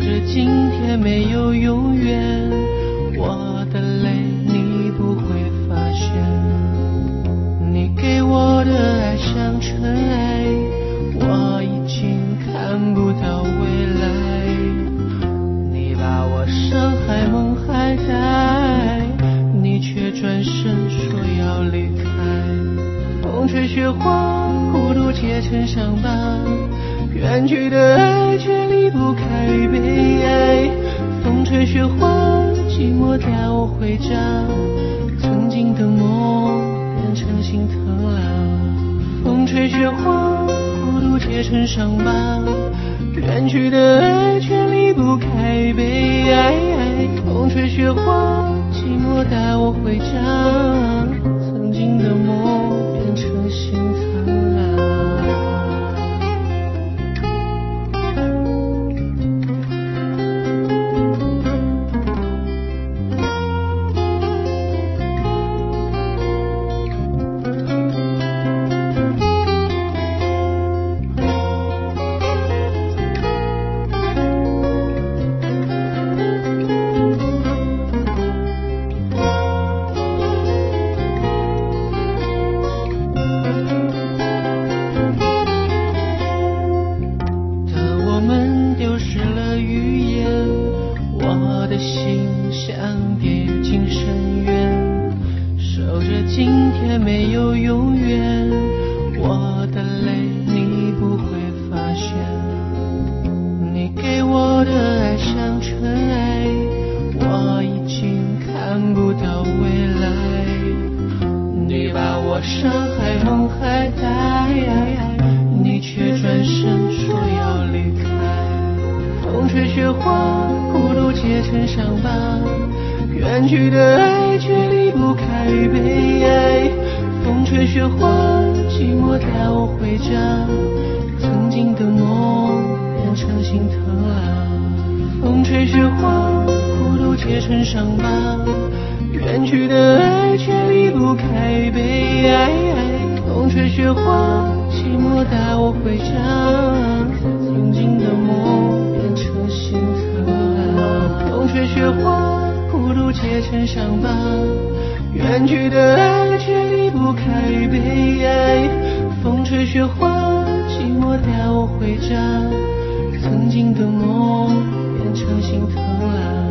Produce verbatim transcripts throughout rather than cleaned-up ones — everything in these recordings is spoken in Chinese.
着今天没有永远，我的泪你不会发现，你给我的爱像尘埃，我已经看不到未来，你把我伤害梦还在，你却转身说要离开，风吹雪花，孤独结成伤疤，远去的爱却离不开悲哀，风吹雪花，寂寞带我回家，曾经的梦变成心疼了，风吹雪花，孤独结成伤疤，远去的爱却离不开悲哀，风吹雪花，寂寞带我回家，曾经的梦变成心疼了。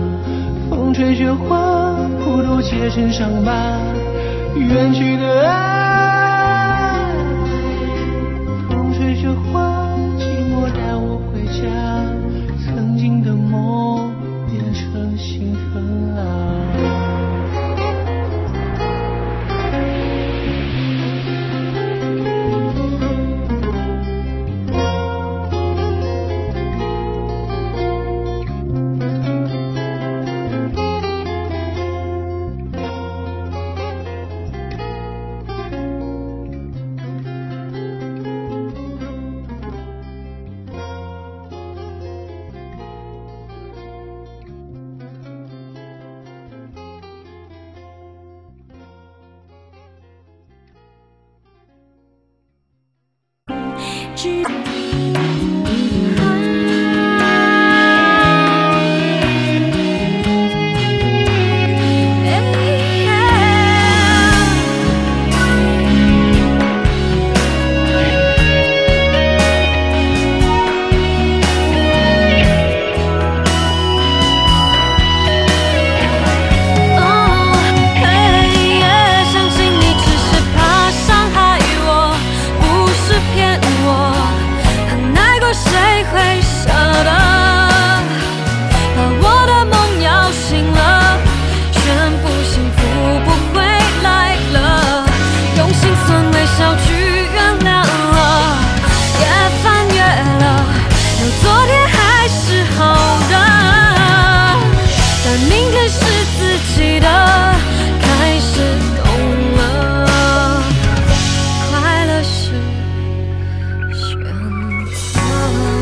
风吹雪花，孤独结成伤疤，远去的爱